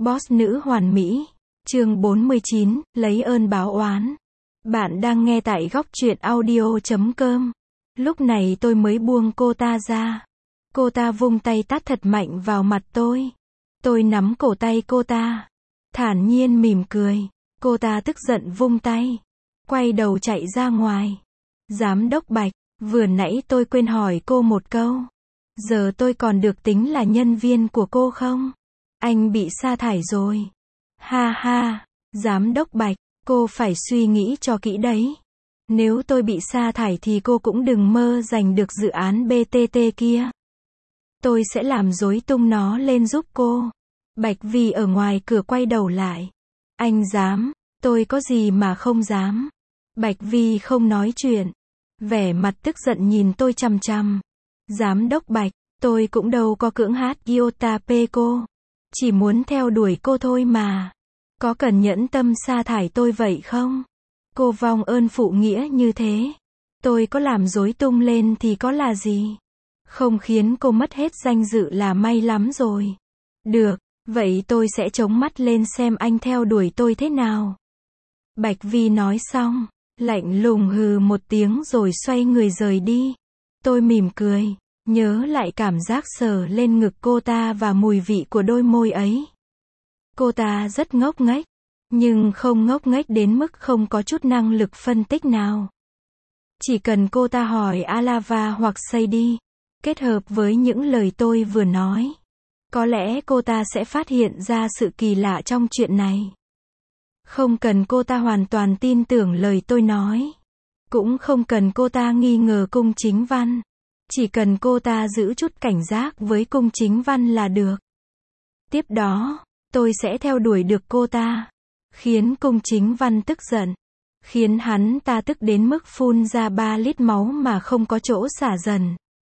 Boss nữ hoàn mỹ. Chương 49, lấy ơn báo oán. Bạn đang nghe tại góc truyện audio.com. Lúc này tôi mới buông cô ta ra. Cô ta vung tay tát thật mạnh vào mặt tôi. Tôi nắm cổ tay cô ta. Thản nhiên mỉm cười. Cô ta tức giận vung tay. Quay đầu chạy ra ngoài. Giám đốc Bạch, vừa nãy tôi quên hỏi cô một câu. Giờ tôi còn được tính là nhân viên của cô không? Anh bị sa thải rồi. Ha ha, giám đốc Bạch, cô phải suy nghĩ cho kỹ đấy. Nếu tôi bị sa thải thì cô cũng đừng mơ giành được dự án BTT kia. Tôi sẽ làm rối tung nó lên giúp cô. Bạch Vi ở ngoài cửa quay đầu lại. Anh dám, tôi có gì mà không dám. Bạch Vi không nói chuyện. Vẻ mặt tức giận nhìn tôi chằm chằm. Giám đốc Bạch, tôi cũng đâu có cưỡng hát Yotape cô. Chỉ muốn theo đuổi cô thôi mà. Có cần nhẫn tâm sa thải tôi vậy không? Cô vong ơn phụ nghĩa như thế. Tôi có làm rối tung lên thì có là gì? Không khiến cô mất hết danh dự là may lắm rồi. Được, vậy tôi sẽ chống mắt lên xem anh theo đuổi tôi thế nào. Bạch Vi nói xong, lạnh lùng hừ một tiếng rồi xoay người rời đi. Tôi mỉm cười. Nhớ lại cảm giác sờ lên ngực cô ta và mùi vị của đôi môi ấy. Cô ta rất ngốc nghếch, nhưng không ngốc nghếch đến mức không có chút năng lực phân tích nào. Chỉ cần cô ta hỏi Alava hoặc Sadie, kết hợp với những lời tôi vừa nói, có lẽ cô ta sẽ phát hiện ra sự kỳ lạ trong chuyện này. Không cần cô ta hoàn toàn tin tưởng lời tôi nói. Cũng không cần cô ta nghi ngờ Cung Chính Văn. Chỉ cần cô ta giữ chút cảnh giác với Cung Chính Văn là được. Tiếp đó, tôi sẽ theo đuổi được cô ta. Khiến Cung Chính Văn tức giận. Khiến hắn ta tức đến mức phun ra 3 lít máu mà không có chỗ xả dần.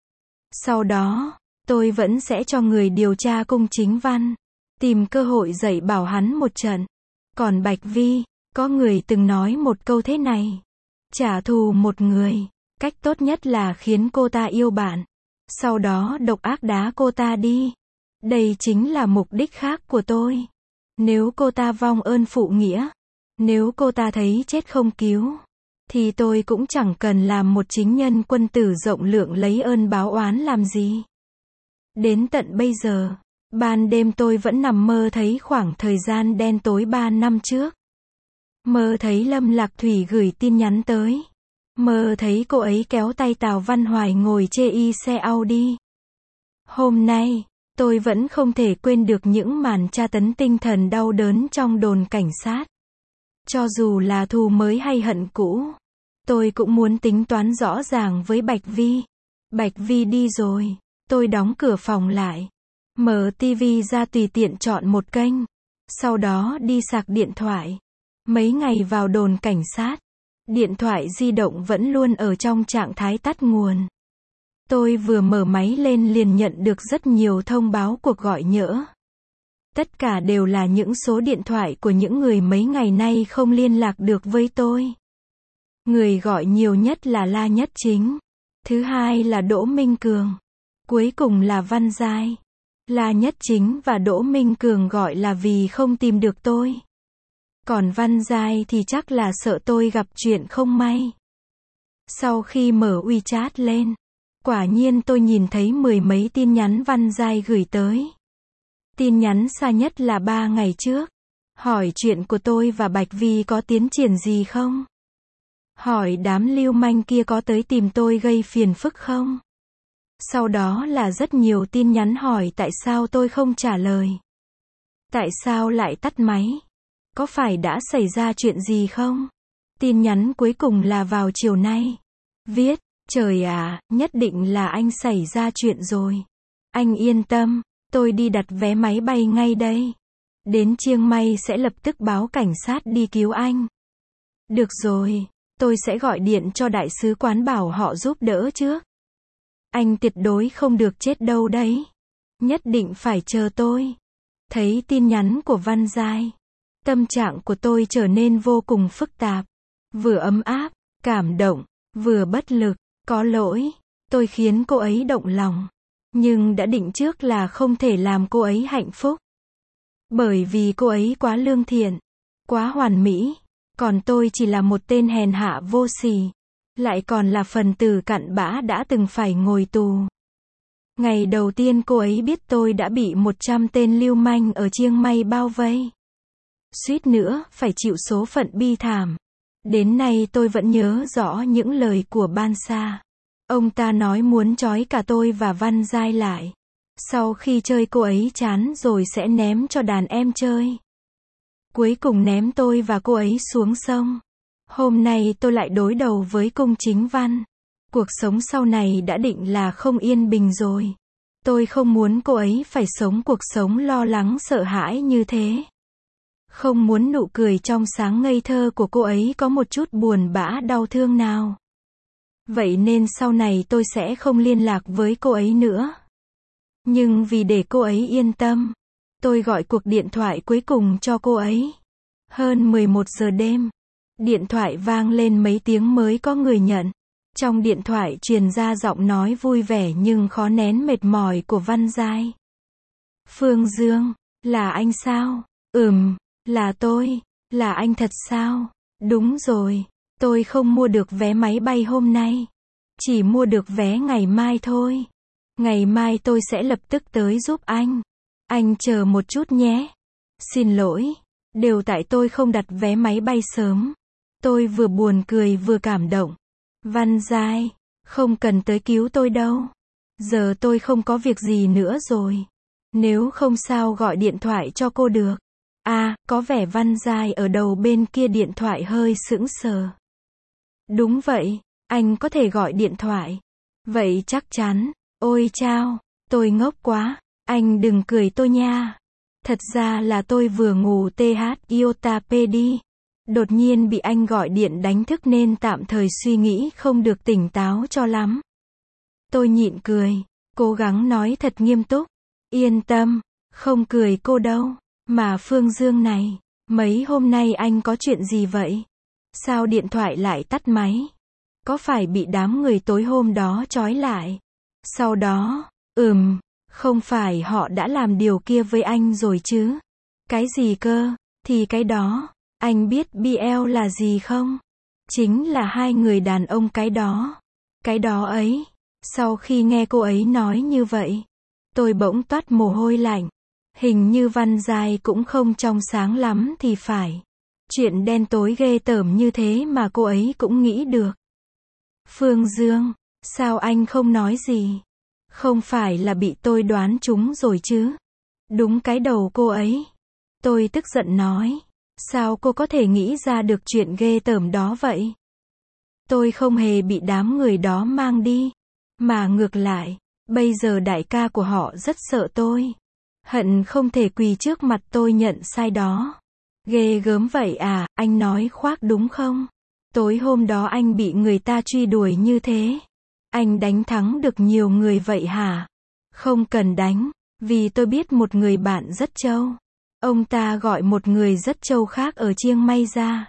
Sau đó, tôi vẫn sẽ cho người điều tra Cung Chính Văn. Tìm cơ hội dạy bảo hắn một trận. Còn Bạch Vi, có người từng nói một câu thế này. Trả thù một người. Cách tốt nhất là khiến cô ta yêu bạn. Sau đó độc ác đá cô ta đi. Đây chính là mục đích khác của tôi. Nếu cô ta vong ơn phụ nghĩa, nếu cô ta thấy chết không cứu, thì tôi cũng chẳng cần làm một chính nhân quân tử rộng lượng lấy ơn báo oán làm gì. Đến tận bây giờ, ban đêm tôi vẫn nằm mơ thấy khoảng thời gian đen tối 3 năm trước. Mơ thấy Lâm Lạc Thủy gửi tin nhắn tới. Mơ thấy cô ấy kéo tay Tào Văn Hoài ngồi chê xe Audi. Hôm nay, tôi vẫn không thể quên được những màn tra tấn tinh thần đau đớn trong đồn cảnh sát. Cho dù là thù mới hay hận cũ, tôi cũng muốn tính toán rõ ràng với Bạch Vi. Bạch Vi đi rồi, tôi đóng cửa phòng lại. Mở tivi ra tùy tiện chọn một kênh. Sau đó đi sạc điện thoại. Mấy ngày vào đồn cảnh sát. Điện thoại di động vẫn luôn ở trong trạng thái tắt nguồn. Tôi vừa mở máy lên liền nhận được rất nhiều thông báo cuộc gọi nhỡ. Tất cả đều là những số điện thoại của những người mấy ngày nay không liên lạc được với tôi. Người gọi nhiều nhất là La Nhất Chính. Thứ hai là Đỗ Minh Cường. Cuối cùng là Văn Giai. La Nhất Chính và Đỗ Minh Cường gọi là vì không tìm được tôi. Còn Văn Giai thì chắc là sợ tôi gặp chuyện không may. Sau khi mở WeChat lên, quả nhiên tôi nhìn thấy 10 mấy tin nhắn Văn Giai gửi tới. Tin nhắn xa nhất là 3 ngày trước. Hỏi chuyện của tôi và Bạch Vi có tiến triển gì không? Hỏi đám lưu manh kia có tới tìm tôi gây phiền phức không? Sau đó là rất nhiều tin nhắn hỏi tại sao tôi không trả lời. Tại sao lại tắt máy? Có phải đã xảy ra chuyện gì không? Tin nhắn cuối cùng là vào chiều nay. Viết, trời à, nhất định là anh xảy ra chuyện rồi. Anh yên tâm, tôi đi đặt vé máy bay ngay đây. Đến Chiang Mai sẽ lập tức báo cảnh sát đi cứu anh. Được rồi, tôi sẽ gọi điện cho đại sứ quán bảo họ giúp đỡ trước. Anh tuyệt đối không được chết đâu đấy. Nhất định phải chờ tôi. Thấy tin nhắn của Văn Giai. Tâm trạng của tôi trở nên vô cùng phức tạp. Vừa ấm áp, cảm động, vừa bất lực, có lỗi. Tôi khiến cô ấy động lòng. Nhưng đã định trước là không thể làm cô ấy hạnh phúc. Bởi vì cô ấy quá lương thiện, quá hoàn mỹ, còn tôi chỉ là một tên hèn hạ vô sỉ, lại còn là phần tử cặn bã đã từng phải ngồi tù. Ngày đầu tiên cô ấy biết tôi đã bị 100 tên lưu manh ở Chiang Mai bao vây. Suýt nữa phải chịu số phận bi thảm. Đến nay tôi vẫn nhớ rõ những lời của Ban Sa. Ông ta nói muốn trói cả tôi và Văn Giai lại. Sau khi chơi cô ấy chán rồi sẽ ném cho đàn em chơi. Cuối cùng ném tôi và cô ấy xuống sông. Hôm nay tôi lại đối đầu với Cung Chính Văn. Cuộc sống sau này đã định là không yên bình rồi. Tôi không muốn cô ấy phải sống cuộc sống lo lắng sợ hãi như thế. Không muốn nụ cười trong sáng ngây thơ của cô ấy có một chút buồn bã đau thương nào. Vậy nên sau này tôi sẽ không liên lạc với cô ấy nữa. Nhưng vì để cô ấy yên tâm, tôi gọi cuộc điện thoại cuối cùng cho cô ấy. Hơn 11 giờ đêm, điện thoại vang lên mấy tiếng mới có người nhận. Trong điện thoại truyền ra giọng nói vui vẻ nhưng khó nén mệt mỏi của Văn Giai. Phương Dương, là anh sao? Là tôi. Là anh thật sao? Đúng rồi, tôi không mua được vé máy bay hôm nay. Chỉ mua được vé ngày mai thôi. Ngày mai tôi sẽ lập tức tới giúp anh. Anh chờ một chút nhé. Xin lỗi, đều tại tôi không đặt vé máy bay sớm. Tôi vừa buồn cười vừa cảm động. Văn Giai, không cần tới cứu tôi đâu. Giờ tôi không có việc gì nữa rồi. Nếu không sao gọi điện thoại cho cô được. À, có vẻ Văn Giai ở đầu bên kia điện thoại hơi sững sờ. Đúng vậy, anh có thể gọi điện thoại. Vậy chắc chắn. Ôi chao, tôi ngốc quá. Anh đừng cười tôi nha. Thật ra là tôi vừa ngủ iota đi. Đột nhiên bị anh gọi điện đánh thức nên tạm thời suy nghĩ không được tỉnh táo cho lắm. Tôi nhịn cười, cố gắng nói thật nghiêm túc. Yên tâm, không cười cô đâu. Mà Phương Dương này, mấy hôm nay anh có chuyện gì vậy? Sao điện thoại lại tắt máy? Có phải bị đám người tối hôm đó trói lại? Sau đó, không phải họ đã làm điều kia với anh rồi chứ? Cái gì cơ? Thì cái đó, anh biết BL là gì không? Chính là hai người đàn ông cái đó. Cái đó ấy. Sau khi nghe cô ấy nói như vậy, tôi bỗng toát mồ hôi lạnh. Hình như Văn Giai cũng không trong sáng lắm thì phải. Chuyện đen tối ghê tởm như thế mà cô ấy cũng nghĩ được. Phương Dương, sao anh không nói gì? Không phải là bị tôi đoán trúng rồi chứ? Đúng cái đầu cô ấy. Tôi tức giận nói. Sao cô có thể nghĩ ra được chuyện ghê tởm đó vậy? Tôi không hề bị đám người đó mang đi. Mà ngược lại, bây giờ đại ca của họ rất sợ tôi. Hận không thể quỳ trước mặt tôi nhận sai đó. Ghê gớm vậy à, anh nói khoác đúng không? Tối hôm đó anh bị người ta truy đuổi như thế. Anh đánh thắng được nhiều người vậy hả? Không cần đánh, vì tôi biết một người bạn rất trâu. Ông ta gọi một người rất trâu khác ở Chiang Mai ra.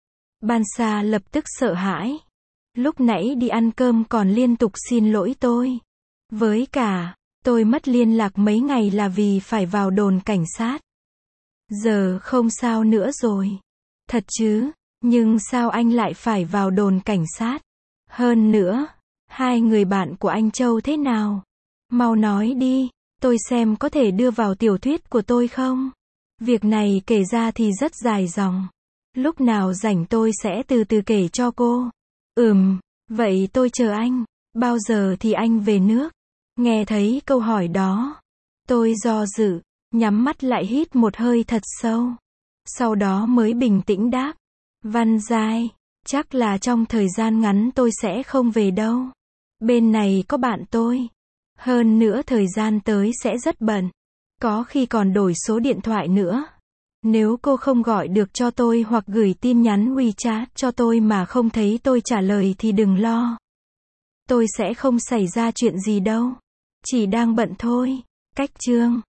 Ban Sa lập tức sợ hãi. Lúc nãy đi ăn cơm còn liên tục xin lỗi tôi. Với cả, tôi mất liên lạc mấy ngày là vì phải vào đồn cảnh sát. Giờ không sao nữa rồi. Thật chứ, nhưng sao anh lại phải vào đồn cảnh sát? Hơn nữa, hai người bạn của anh Châu thế nào? Mau nói đi, tôi xem có thể đưa vào tiểu thuyết của tôi không? Việc này kể ra thì rất dài dòng. Lúc nào rảnh tôi sẽ từ từ kể cho cô. Vậy tôi chờ anh. Bao giờ thì anh về nước? Nghe thấy câu hỏi đó, tôi do dự, nhắm mắt lại hít một hơi thật sâu. Sau đó mới bình tĩnh đáp. Văn Giai, chắc là trong thời gian ngắn tôi sẽ không về đâu. Bên này có bạn tôi. Hơn nữa thời gian tới sẽ rất bận. Có khi còn đổi số điện thoại nữa. Nếu cô không gọi được cho tôi hoặc gửi tin nhắn WeChat cho tôi mà không thấy tôi trả lời thì đừng lo. Tôi sẽ không xảy ra chuyện gì đâu. Chỉ đang bận thôi. Cách chương